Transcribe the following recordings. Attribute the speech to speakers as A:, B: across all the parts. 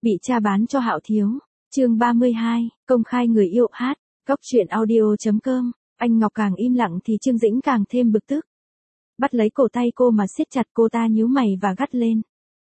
A: Bị cha bán cho Hạo Thiếu. Chương 32, công khai người yêu hát. Góc truyện audio.com. Anh Ngọc càng im lặng thì Trương Dĩnh càng thêm bực tức. Bắt lấy cổ tay cô mà siết chặt, cô ta nhíu mày và gắt lên.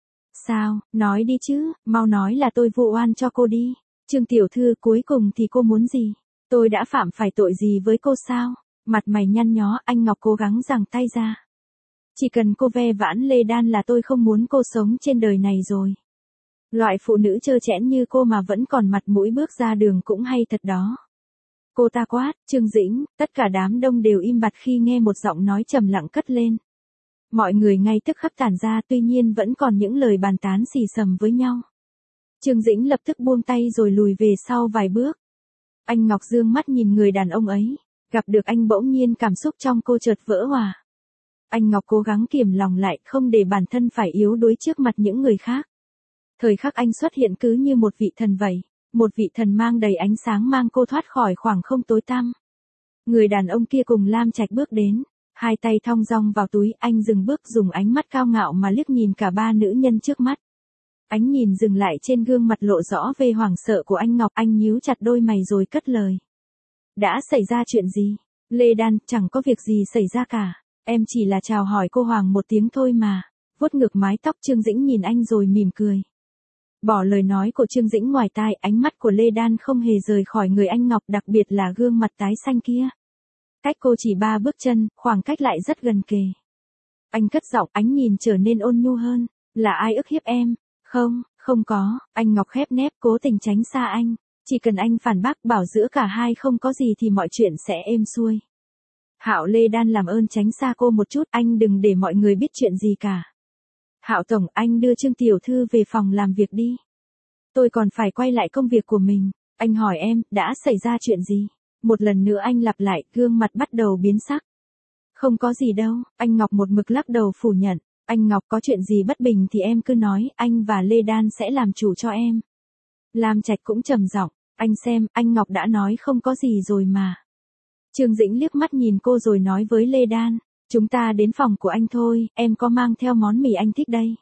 A: Sao, nói đi chứ, mau nói là tôi vu oan cho cô đi. Trương tiểu thư, cuối cùng thì cô muốn gì? Tôi đã phạm phải tội gì với cô sao? Mặt mày nhăn nhó, anh Ngọc cố gắng giằng tay ra. Chỉ cần cô ve vãn Lê Đan là tôi không muốn cô sống trên đời này rồi. Loại phụ nữ trơ trẽn như cô mà vẫn còn mặt mũi bước ra đường cũng hay thật đó. Cô ta quát. Trương Dĩnh, tất cả đám đông đều im bặt khi nghe một giọng nói trầm lặng cất lên. Mọi người ngay tức khắc tản ra, tuy nhiên vẫn còn những lời bàn tán xì xầm với nhau. Trương Dĩnh lập tức buông tay rồi lùi về sau vài bước. Anh Ngọc dương mắt nhìn người đàn ông ấy. Gặp được anh bỗng nhiên cảm xúc trong cô chợt vỡ òa. Anh Ngọc cố gắng kiềm lòng lại, không để bản thân phải yếu đuối trước mặt những người khác. Thời khắc anh xuất hiện cứ như một vị thần vậy. Một vị thần mang đầy ánh sáng mang cô thoát khỏi khoảng không tối tăm. Người đàn ông kia cùng Lam Trạch bước đến. Hai tay thong dong vào túi, anh dừng bước dùng ánh mắt cao ngạo mà liếc nhìn cả ba nữ nhân trước mắt. Ánh nhìn dừng lại trên gương mặt lộ rõ về hoảng sợ của anh Ngọc, anh nhíu chặt đôi mày rồi cất lời. Đã xảy ra chuyện gì? Lê Đan, chẳng có việc gì xảy ra cả. Em chỉ là chào hỏi cô Hoàng một tiếng thôi mà. Vuốt ngược mái tóc, Trương Dĩnh nhìn anh rồi mỉm cười. Bỏ lời nói của Trương Dĩnh ngoài tai, ánh mắt của Lê Đan không hề rời khỏi người anh Ngọc, đặc biệt là gương mặt tái xanh kia. Cách cô chỉ 3 bước chân, khoảng cách lại rất gần kề. Anh cất giọng, ánh nhìn trở nên ôn nhu hơn. Là ai ức hiếp em? Không, không có. Anh Ngọc khép nép cố tình tránh xa anh. Chỉ cần anh phản bác bảo giữa cả hai không có gì thì mọi chuyện sẽ êm xuôi. Hạo. Lê Đan làm ơn tránh xa cô một chút, anh đừng để mọi người biết chuyện gì cả. Hạo tổng, anh đưa Trương tiểu thư về phòng làm việc đi. Tôi còn phải quay lại công việc của mình. Anh hỏi em, đã xảy ra chuyện gì? Một lần nữa anh lặp lại, gương mặt bắt đầu biến sắc. Không có gì đâu, anh Ngọc một mực lắc đầu phủ nhận. Anh Ngọc, có chuyện gì bất bình thì em cứ nói, anh và Lê Đan sẽ làm chủ cho em. Lam Trạch cũng trầm giọng, anh xem, anh Ngọc đã nói không có gì rồi mà. Trương Dĩnh liếc mắt nhìn cô rồi nói với Lê Đan, chúng ta đến phòng của anh thôi, em có mang theo món mì anh thích đây.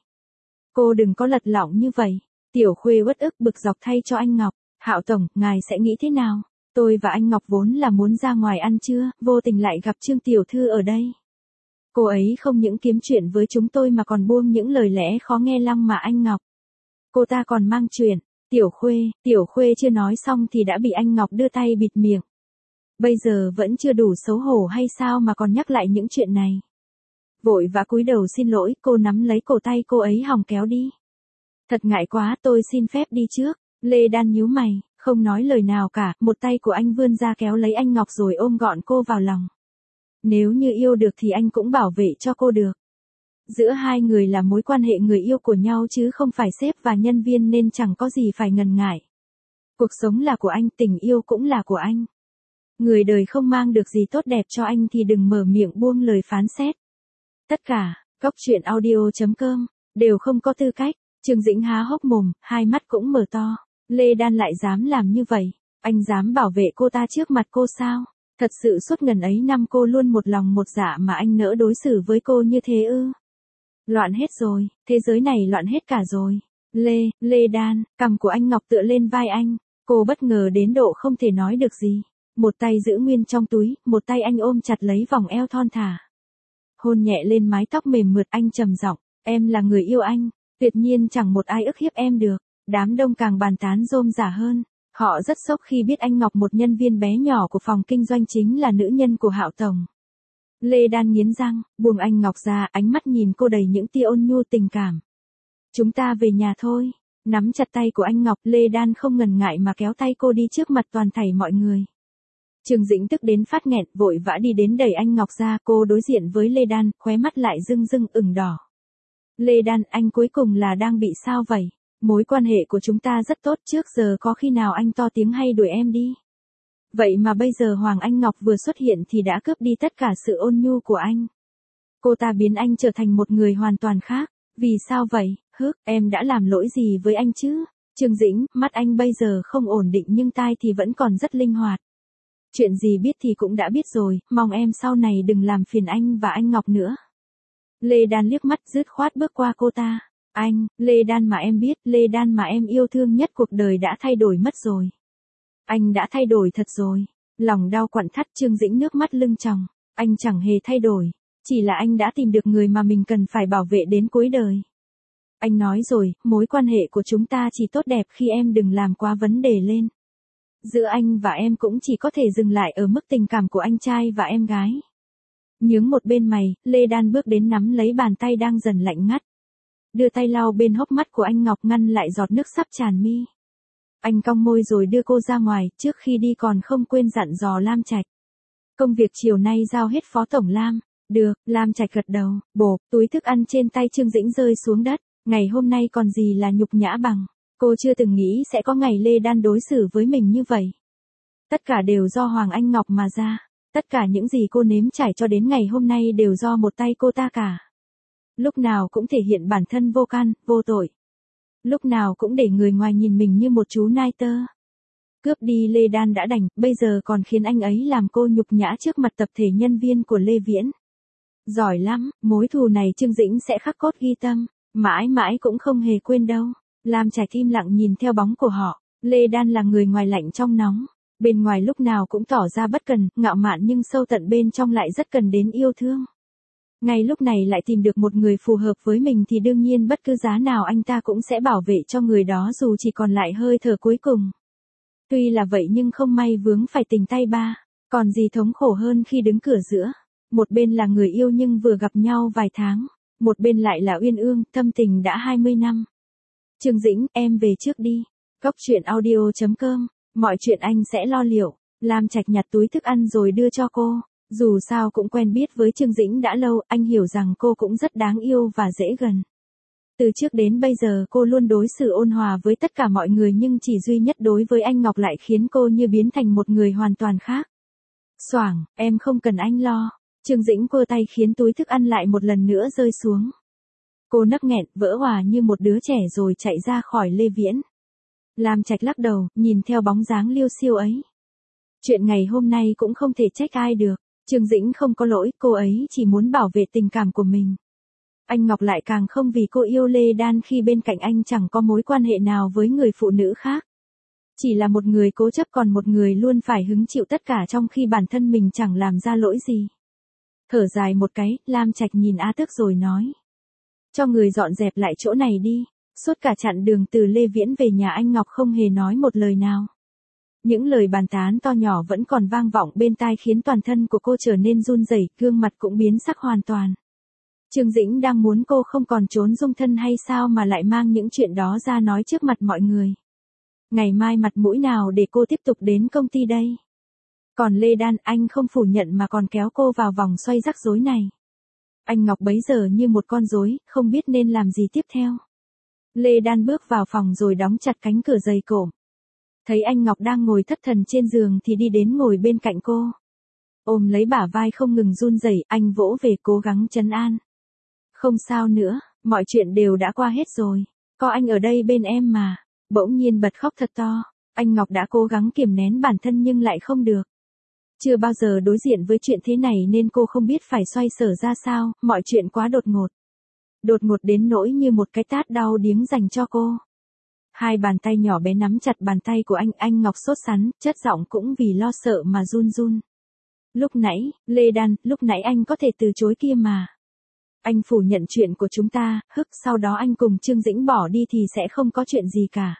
A: Cô đừng có lật lọng như vậy. Tiểu Khuê uất ức bực dọc thay cho anh Ngọc. Hạo tổng, ngài sẽ nghĩ thế nào? Tôi và anh Ngọc vốn là muốn ra ngoài ăn trưa, vô tình lại gặp Trương tiểu thư ở đây. Cô ấy không những kiếm chuyện với chúng tôi mà còn buông những lời lẽ khó nghe lăng mạ anh Ngọc. Cô ta còn mang chuyện. Tiểu Khuê chưa nói xong thì đã bị anh Ngọc đưa tay bịt miệng. Bây giờ vẫn chưa đủ xấu hổ hay sao mà còn nhắc lại những chuyện này. Vội vã cúi đầu xin lỗi, cô nắm lấy cổ tay cô ấy hòng kéo đi. Thật ngại quá, tôi xin phép đi trước. Lê Đan nhíu mày, không nói lời nào cả, một tay của anh vươn ra kéo lấy anh Ngọc rồi ôm gọn cô vào lòng. Nếu như yêu được thì anh cũng bảo vệ cho cô được. Giữa hai người là mối quan hệ người yêu của nhau chứ không phải sếp và nhân viên nên chẳng có gì phải ngần ngại. Cuộc sống là của anh, tình yêu cũng là của anh. Người đời không mang được gì tốt đẹp cho anh thì đừng mở miệng buông lời phán xét. Tất cả, góc truyện audio.com, đều không có tư cách. Trương Dĩnh há hốc mồm, hai mắt cũng mở to. Lê Đan lại dám làm như vậy. Anh dám bảo vệ cô ta trước mặt cô sao? Thật sự suốt ngần ấy năm cô luôn một lòng một dạ mà anh nỡ đối xử với cô như thế ư? Loạn hết rồi, thế giới này loạn hết cả rồi. Lê Đan, cằm của anh Ngọc tựa lên vai anh. Cô bất ngờ đến độ không thể nói được gì. Một tay giữ nguyên trong túi, một tay anh ôm chặt lấy vòng eo thon thả. Hôn nhẹ lên mái tóc mềm mượt, anh trầm giọng, em là người yêu anh. Tuyệt nhiên chẳng một ai ức hiếp em được. Đám đông càng bàn tán rôm rả hơn. Họ rất sốc khi biết anh Ngọc, một nhân viên bé nhỏ của phòng kinh doanh, chính là nữ nhân của Hạo tổng. Lê Đan nghiến răng, buông anh Ngọc ra, ánh mắt nhìn cô đầy những tia ôn nhu tình cảm. Chúng ta về nhà thôi. Nắm chặt tay của anh Ngọc, Lê Đan không ngần ngại mà kéo tay cô đi trước mặt toàn thảy mọi người. Trương Dĩnh tức đến phát nghẹn, vội vã đi đến đẩy anh Ngọc ra, cô đối diện với Lê Đan, khóe mắt lại rưng rưng ửng đỏ. Lê Đan, anh cuối cùng là đang bị sao vậy? Mối quan hệ của chúng ta rất tốt, trước giờ có khi nào anh to tiếng hay đuổi em đi? Vậy mà bây giờ Hoàng Anh Ngọc vừa xuất hiện thì đã cướp đi tất cả sự ôn nhu của anh. Cô ta biến anh trở thành một người hoàn toàn khác. Vì sao vậy? Em đã làm lỗi gì với anh chứ? Trương Dĩnh, mắt anh bây giờ không ổn định nhưng tai thì vẫn còn rất linh hoạt. Chuyện gì biết thì cũng đã biết rồi, mong em sau này đừng làm phiền anh và anh Ngọc nữa. Lê Đan liếc mắt dứt khoát bước qua cô ta. Anh, Lê Đan mà em biết, Lê Đan mà em yêu thương nhất cuộc đời đã thay đổi mất rồi. Anh đã thay đổi thật rồi. Lòng đau quặn thắt, Trương Dĩnh nước mắt lưng tròng. Anh chẳng hề thay đổi. Chỉ là anh đã tìm được người mà mình cần phải bảo vệ đến cuối đời. Anh nói rồi, mối quan hệ của chúng ta chỉ tốt đẹp khi em đừng làm quá vấn đề lên. Giữa anh và em cũng chỉ có thể dừng lại ở mức tình cảm của anh trai và em gái. Nhướng một bên mày, Lê Đan bước đến nắm lấy bàn tay đang dần lạnh ngắt. Đưa tay lau bên hốc mắt của anh Ngọc ngăn lại giọt nước sắp tràn mi. Anh cong môi rồi đưa cô ra ngoài, trước khi đi còn không quên dặn dò Lam Trạch. Công việc chiều nay giao hết Phó Tổng Lam. Được, Lam Trạch gật đầu, bộp, túi thức ăn trên tay Trương Dĩnh rơi xuống đất. Ngày hôm nay còn gì là nhục nhã bằng. Cô chưa từng nghĩ sẽ có ngày Lê Đan đối xử với mình như vậy. Tất cả đều do Hoàng Anh Ngọc mà ra. Tất cả những gì cô nếm trải cho đến ngày hôm nay đều do một tay cô ta cả. Lúc nào cũng thể hiện bản thân vô can, vô tội. Lúc nào cũng để người ngoài nhìn mình như một chú nai tơ. Cướp đi Lê Đan đã đành, bây giờ còn khiến anh ấy làm cô nhục nhã trước mặt tập thể nhân viên của Lê Viễn. Giỏi lắm, mối thù này Trương Dĩnh sẽ khắc cốt ghi tâm, mãi mãi cũng không hề quên đâu. Lam Trạch im lặng nhìn theo bóng của họ. Lê Đan là người ngoài lạnh trong nóng. Bên ngoài lúc nào cũng tỏ ra bất cần, ngạo mạn nhưng sâu tận bên trong lại rất cần đến yêu thương. Ngay lúc này lại tìm được một người phù hợp với mình thì đương nhiên bất cứ giá nào anh ta cũng sẽ bảo vệ cho người đó dù chỉ còn lại hơi thở cuối cùng. Tuy là vậy nhưng không may vướng phải tình tay ba, còn gì thống khổ hơn khi đứng cửa giữa. Một bên là người yêu nhưng vừa gặp nhau vài tháng, một bên lại là uyên ương, thâm tình đã 20 năm. Trương Dĩnh, em về trước đi. Góc truyện audio.com, mọi chuyện anh sẽ lo liệu. Lam Trạch nhặt túi thức ăn rồi đưa cho cô. Dù sao cũng quen biết với Trương Dĩnh đã lâu, anh hiểu rằng cô cũng rất đáng yêu và dễ gần. Từ trước đến bây giờ cô luôn đối xử ôn hòa với tất cả mọi người nhưng chỉ duy nhất đối với anh Ngọc lại khiến cô như biến thành một người hoàn toàn khác. Xoảng, em không cần anh lo. Trương Dĩnh quơ tay khiến túi thức ăn lại một lần nữa rơi xuống. Cô nấc nghẹn, vỡ òa như một đứa trẻ rồi chạy ra khỏi Lê Viễn. Lam Trạch lắc đầu, nhìn theo bóng dáng liêu xiêu ấy. Chuyện ngày hôm nay cũng không thể trách ai được. Trương Dĩnh không có lỗi, cô ấy chỉ muốn bảo vệ tình cảm của mình. Anh Ngọc lại càng không vì cô yêu Lê Đan khi bên cạnh anh chẳng có mối quan hệ nào với người phụ nữ khác. Chỉ là một người cố chấp còn một người luôn phải hứng chịu tất cả trong khi bản thân mình chẳng làm ra lỗi gì. Thở dài một cái, Lam Trạch nhìn A Tước rồi nói. Cho người dọn dẹp lại chỗ này đi. Suốt cả chặng đường từ Lê Viễn về nhà anh Ngọc không hề nói một lời nào. Những lời bàn tán to nhỏ vẫn còn vang vọng bên tai khiến toàn thân của cô trở nên run rẩy, gương mặt cũng biến sắc hoàn toàn. Trương Dĩnh đang muốn cô không còn trốn dung thân hay sao mà lại mang những chuyện đó ra nói trước mặt mọi người. Ngày mai mặt mũi nào để cô tiếp tục đến công ty đây? Còn Lê Đan, anh không phủ nhận mà còn kéo cô vào vòng xoay rắc rối này. Anh Ngọc bấy giờ như một con rối, không biết nên làm gì tiếp theo. Lê Đan bước vào phòng rồi đóng chặt cánh cửa dày cộm. Thấy anh Ngọc đang ngồi thất thần trên giường thì đi đến ngồi bên cạnh cô. Ôm lấy bả vai không ngừng run rẩy, anh vỗ về cố gắng trấn an. Không sao nữa, mọi chuyện đều đã qua hết rồi. Có anh ở đây bên em mà. Bỗng nhiên bật khóc thật to. Anh Ngọc đã cố gắng kiềm nén bản thân nhưng lại không được. Chưa bao giờ đối diện với chuyện thế này nên cô không biết phải xoay sở ra sao, mọi chuyện quá đột ngột. Đột ngột đến nỗi như một cái tát đau điếng dành cho cô. Hai bàn tay nhỏ bé nắm chặt bàn tay của anh Ngọc sốt sắng, chất giọng cũng vì lo sợ mà run run. Lúc nãy, Lê Đan, lúc nãy anh có thể từ chối kia mà. Anh phủ nhận chuyện của chúng ta, sau đó anh cùng Trương Dĩnh bỏ đi thì sẽ không có chuyện gì cả.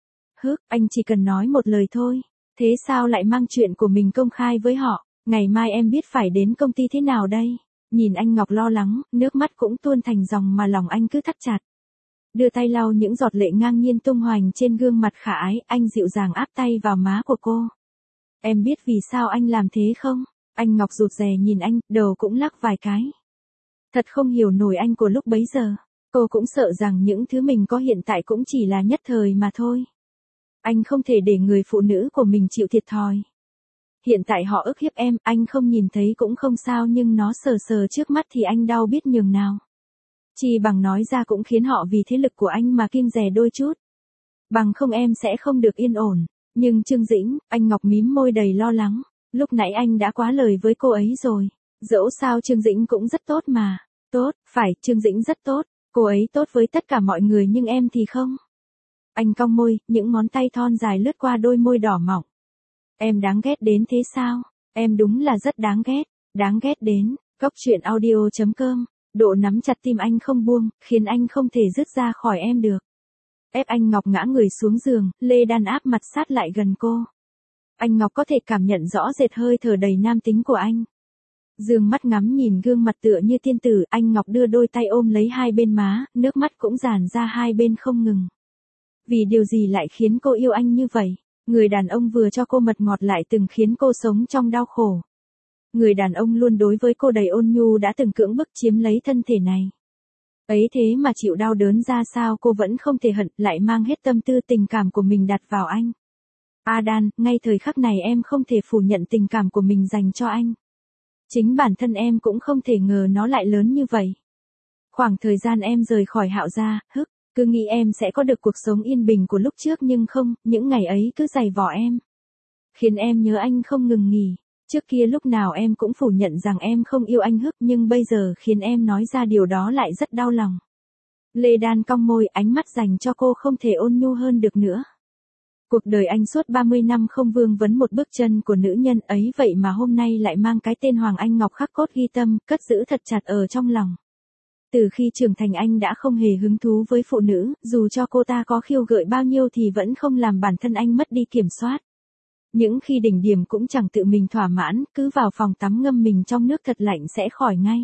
A: Anh chỉ cần nói một lời thôi. Thế sao lại mang chuyện của mình công khai với họ? Ngày mai em biết phải đến công ty thế nào đây? Nhìn anh Ngọc lo lắng, nước mắt cũng tuôn thành dòng mà lòng anh cứ thắt chặt. Đưa tay lau những giọt lệ ngang nhiên tung hoành trên gương mặt khả ái, anh dịu dàng áp tay vào má của cô. Em biết vì sao anh làm thế không? Anh Ngọc rụt rè nhìn anh, đầu cũng lắc vài cái. Thật không hiểu nổi anh của lúc bấy giờ. Cô cũng sợ rằng những thứ mình có hiện tại cũng chỉ là nhất thời mà thôi. Anh không thể để người phụ nữ của mình chịu thiệt thòi. Hiện tại họ ức hiếp em, anh không nhìn thấy cũng không sao nhưng nó sờ sờ trước mắt thì anh đau biết nhường nào. Chỉ bằng nói ra cũng khiến họ vì thế lực của anh mà kiêng dè đôi chút. Bằng không em sẽ không được yên ổn. Nhưng Trương Dĩnh, anh Ngọc mím môi đầy lo lắng. Lúc nãy anh đã quá lời với cô ấy rồi. Dẫu sao Trương Dĩnh cũng rất tốt mà. Tốt, phải, Trương Dĩnh rất tốt. Cô ấy tốt với tất cả mọi người nhưng em thì không. Anh cong môi, những ngón tay thon dài lướt qua đôi môi đỏ mọng. Em đáng ghét đến thế sao? Em đúng là rất đáng ghét đến. Góc truyện audio.com, độ nắm chặt tim anh không buông, khiến anh không thể dứt ra khỏi em được. Ép anh Ngọc ngã người xuống giường, Lê Đan áp mặt sát lại gần cô. Anh Ngọc có thể cảm nhận rõ rệt hơi thở đầy nam tính của anh. Dương mắt ngắm nhìn gương mặt tựa như tiên tử, anh Ngọc đưa đôi tay ôm lấy hai bên má, nước mắt cũng tràn ra hai bên không ngừng. Vì điều gì lại khiến cô yêu anh như vậy? Người đàn ông vừa cho cô mật ngọt lại từng khiến cô sống trong đau khổ. Người đàn ông luôn đối với cô đầy ôn nhu đã từng cưỡng bức chiếm lấy thân thể này. Ấy thế mà chịu đau đớn ra sao cô vẫn không thể hận, lại mang hết tâm tư tình cảm của mình đặt vào anh. Adan, ngay thời khắc này em không thể phủ nhận tình cảm của mình dành cho anh. Chính bản thân em cũng không thể ngờ nó lại lớn như vậy. Khoảng thời gian em rời khỏi Hạo gia, cứ nghĩ em sẽ có được cuộc sống yên bình của lúc trước nhưng không, những ngày ấy cứ dày vò em. Khiến em nhớ anh không ngừng nghỉ. Trước kia lúc nào em cũng phủ nhận rằng em không yêu anh nhưng bây giờ khiến em nói ra điều đó lại rất đau lòng. Lê Đan cong môi, ánh mắt dành cho cô không thể ôn nhu hơn được nữa. Cuộc đời anh suốt 30 năm không vương vấn một bước chân của nữ nhân ấy vậy mà hôm nay lại mang cái tên Hoàng Anh Ngọc khắc cốt ghi tâm, cất giữ thật chặt ở trong lòng. Từ khi trưởng thành anh đã không hề hứng thú với phụ nữ, dù cho cô ta có khiêu gợi bao nhiêu thì vẫn không làm bản thân anh mất đi kiểm soát. Những khi đỉnh điểm cũng chẳng tự mình thỏa mãn, cứ vào phòng tắm ngâm mình trong nước thật lạnh sẽ khỏi ngay.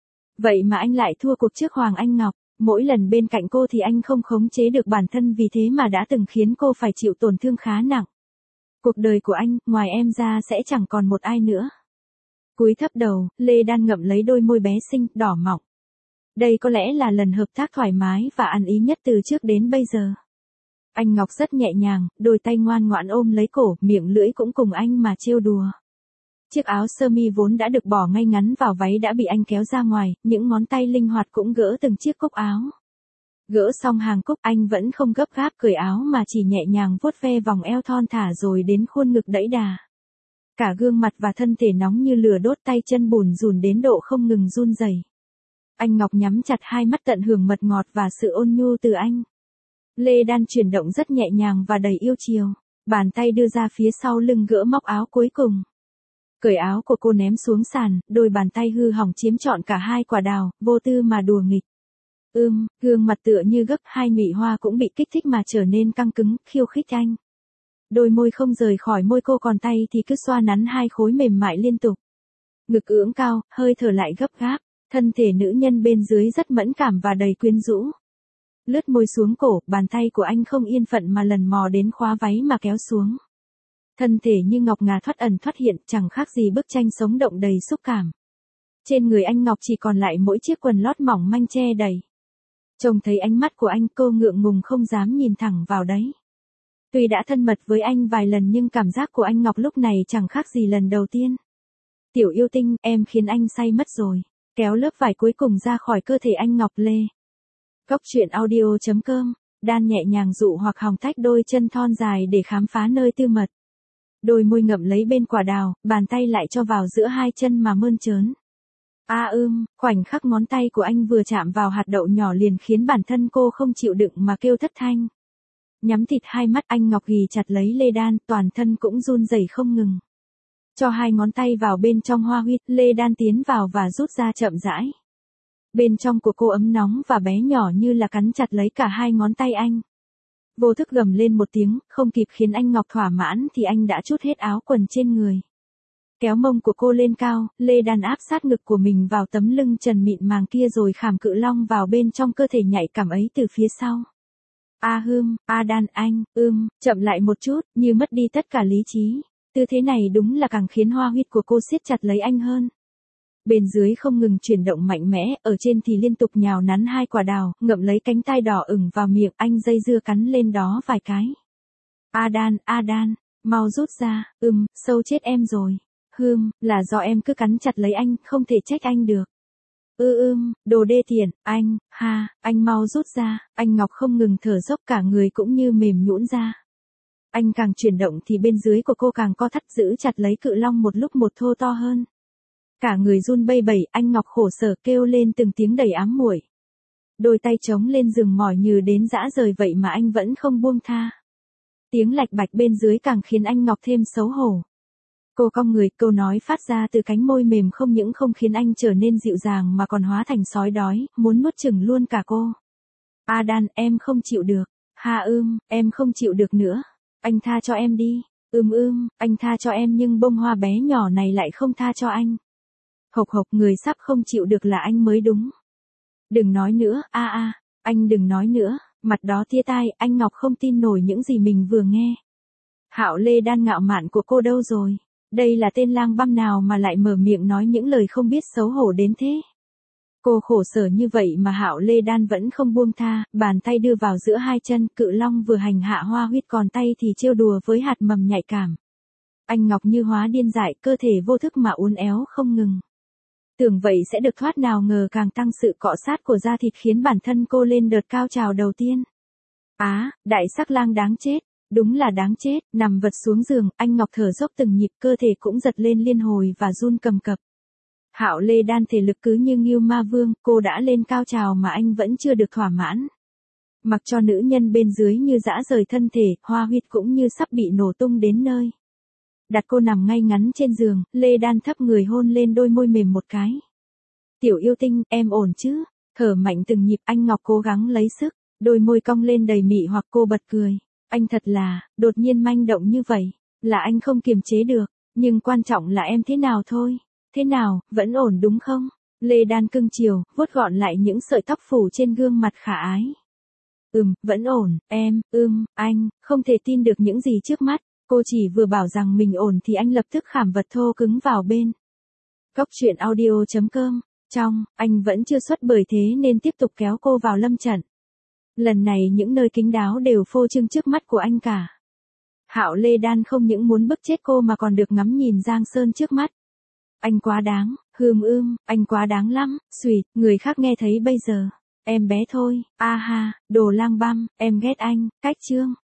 A: Vậy mà anh lại thua cuộc trước Hoàng Anh Ngọc, mỗi lần bên cạnh cô thì anh không khống chế được bản thân vì thế mà đã từng khiến cô phải chịu tổn thương khá nặng. Cuộc đời của anh, ngoài em ra sẽ chẳng còn một ai nữa. Cúi thấp đầu, Lê Đan ngậm lấy đôi môi bé xinh, đỏ mọng. Đây có lẽ là lần hợp tác thoải mái và ăn ý nhất từ trước đến bây giờ. Anh Ngọc rất nhẹ nhàng, đôi tay ngoan ngoãn ôm lấy cổ, miệng lưỡi cũng cùng anh mà trêu đùa. Chiếc áo sơ mi vốn đã được bỏ ngay ngắn vào váy đã bị anh kéo ra ngoài, những ngón tay linh hoạt cũng gỡ từng chiếc cúc áo. Gỡ xong hàng cúc anh vẫn không gấp gáp cởi áo mà chỉ nhẹ nhàng vuốt ve vòng eo thon thả rồi đến khuôn ngực đẫy đà. Cả gương mặt và thân thể nóng như lửa đốt, tay chân bùn rùn đến độ không ngừng run rẩy. Anh Ngọc nhắm chặt hai mắt tận hưởng mật ngọt và sự ôn nhu từ anh. Lê Đan chuyển động rất nhẹ nhàng và đầy yêu chiều, bàn tay đưa ra phía sau lưng gỡ móc áo cuối cùng. Cởi áo của cô ném xuống sàn, đôi bàn tay hư hỏng chiếm trọn cả hai quả đào, vô tư mà đùa nghịch. Gương mặt tựa như gấp hai nhụy hoa cũng bị kích thích mà trở nên căng cứng, khiêu khích anh. Đôi môi không rời khỏi môi cô còn tay thì cứ xoa nắn hai khối mềm mại liên tục. Ngực ưỡng cao, hơi thở lại gấp gáp, thân thể nữ nhân bên dưới rất mẫn cảm và đầy quyến rũ. Lướt môi xuống cổ, bàn tay của anh không yên phận mà lần mò đến khóa váy mà kéo xuống. Thân thể như ngọc ngà thoát ẩn thoát hiện, chẳng khác gì bức tranh sống động đầy xúc cảm. Trên người anh Ngọc chỉ còn lại mỗi chiếc quần lót mỏng manh che đầy. Trông thấy ánh mắt của anh, cô ngượng ngùng không dám nhìn thẳng vào đấy. Tuy đã thân mật với anh vài lần nhưng cảm giác của anh Ngọc lúc này chẳng khác gì lần đầu tiên. Tiểu yêu tinh, em khiến anh say mất rồi. Kéo lớp vải cuối cùng ra khỏi cơ thể anh Ngọc Lê. Góc truyện audio.com, Đan nhẹ nhàng dụ hoặc hòng tách đôi chân thon dài để khám phá nơi tư mật. Đôi môi ngậm lấy bên quả đào, bàn tay lại cho vào giữa hai chân mà mơn trớn. Khoảnh khắc ngón tay của anh vừa chạm vào hạt đậu nhỏ liền khiến bản thân cô không chịu đựng mà kêu thất thanh. Nhắm thịt hai mắt anh Ngọc ghì chặt lấy Lê Đan, toàn thân cũng run rẩy không ngừng. Cho hai ngón tay vào bên trong hoa huyệt, Lê Đan tiến vào và rút ra chậm rãi. Bên trong của cô ấm nóng và bé nhỏ như là cắn chặt lấy cả hai ngón tay anh. Vô thức gầm lên một tiếng, không kịp khiến anh Ngọc thỏa mãn thì anh đã trút hết áo quần trên người. Kéo mông của cô lên cao, Lê Đan áp sát ngực của mình vào tấm lưng trần mịn màng kia rồi khảm cự long vào bên trong cơ thể nhạy cảm ấy từ phía sau. Đan anh, chậm lại một chút, như mất đi tất cả lý trí. Tư thế này đúng là càng khiến hoa huyết của cô siết chặt lấy anh hơn. Bên dưới không ngừng chuyển động mạnh mẽ, ở trên thì liên tục nhào nắn hai quả đào, ngậm lấy cánh tay đỏ ửng vào miệng, anh dây dưa cắn lên đó vài cái. Đan, mau rút ra, sâu chết em rồi. Là do em cứ cắn chặt lấy anh, không thể trách anh được. Đồ đê tiện, anh mau rút ra, anh Ngọc không ngừng thở dốc cả người cũng như mềm nhũn ra. Anh càng chuyển động thì bên dưới của cô càng co thắt giữ chặt lấy cự long một lúc một thô to hơn. Cả người run bây bẩy, anh Ngọc khổ sở kêu lên từng tiếng đầy ám muội. Đôi tay trống lên giường mỏi như đến rã rời vậy mà anh vẫn không buông tha. Tiếng lạch bạch bên dưới càng khiến anh Ngọc thêm xấu hổ. Cô cong người, câu nói phát ra từ cánh môi mềm không những không khiến anh trở nên dịu dàng mà còn hóa thành sói đói, muốn nuốt chửng luôn cả cô. Đan, em không chịu được. Em không chịu được nữa. Anh tha cho em đi. Anh tha cho em nhưng bông hoa bé nhỏ này lại không tha cho anh. Hộc hộc, người sắp không chịu được là anh mới đúng. Đừng nói nữa, anh đừng nói nữa. Mặt đó tia tai, anh Ngọc không tin nổi những gì mình vừa nghe. Hạo Lê Đan ngạo mạn của cô đâu rồi? Đây là tên lang băm nào mà lại mở miệng nói những lời không biết xấu hổ đến thế? Cô khổ sở như vậy mà Hạo Lê Đan vẫn không buông tha, bàn tay đưa vào giữa hai chân, Cự Long vừa hành hạ Hoa Huyết còn tay thì trêu đùa với hạt mầm nhạy cảm. Anh Ngọc như hóa điên dại, cơ thể vô thức mà uốn éo không ngừng. Tưởng vậy sẽ được thoát, nào ngờ càng tăng sự cọ sát của da thịt khiến bản thân cô lên đợt cao trào đầu tiên. Đại sắc lang đáng chết, đúng là đáng chết. Nằm vật xuống giường, anh Ngọc thở dốc từng nhịp, cơ thể cũng giật lên liên hồi và run cầm cập. Hạo Lê Đan thể lực cứ như Ngưu Ma Vương, cô đã lên cao trào mà anh vẫn chưa được thỏa mãn. Mặc cho nữ nhân bên dưới như dã rời thân thể, Hoa Huyết cũng như sắp bị nổ tung đến nơi. Đặt cô nằm ngay ngắn trên giường, Lê Đan thấp người hôn lên đôi môi mềm một cái. Tiểu yêu tinh, em ổn chứ? Thở mạnh từng nhịp, anh Ngọc cố gắng lấy sức, đôi môi cong lên đầy mị hoặc, cô bật cười. Anh thật là, đột nhiên manh động như vậy, là anh không kiềm chế được, nhưng quan trọng là em thế nào thôi. Thế nào, vẫn ổn đúng không? Lê Đan cưng chiều, vuốt gọn lại những sợi tóc phủ trên gương mặt khả ái. Vẫn ổn, em, anh, không thể tin được những gì trước mắt. Cô chỉ vừa bảo rằng mình ổn thì anh lập tức khảm vật thô cứng vào bên. Cóc truyện audio.com. Anh vẫn chưa xuất, bởi thế nên tiếp tục kéo cô vào lâm trận. Lần này những nơi kín đáo đều phô trương trước mắt của anh cả. Hạo Lê Đan không những muốn bức chết cô mà còn được ngắm nhìn Giang Sơn trước mắt. Anh quá đáng, anh quá đáng lắm, xùi, người khác nghe thấy bây giờ. Em bé thôi, đồ lang băm, em ghét anh, cách chương.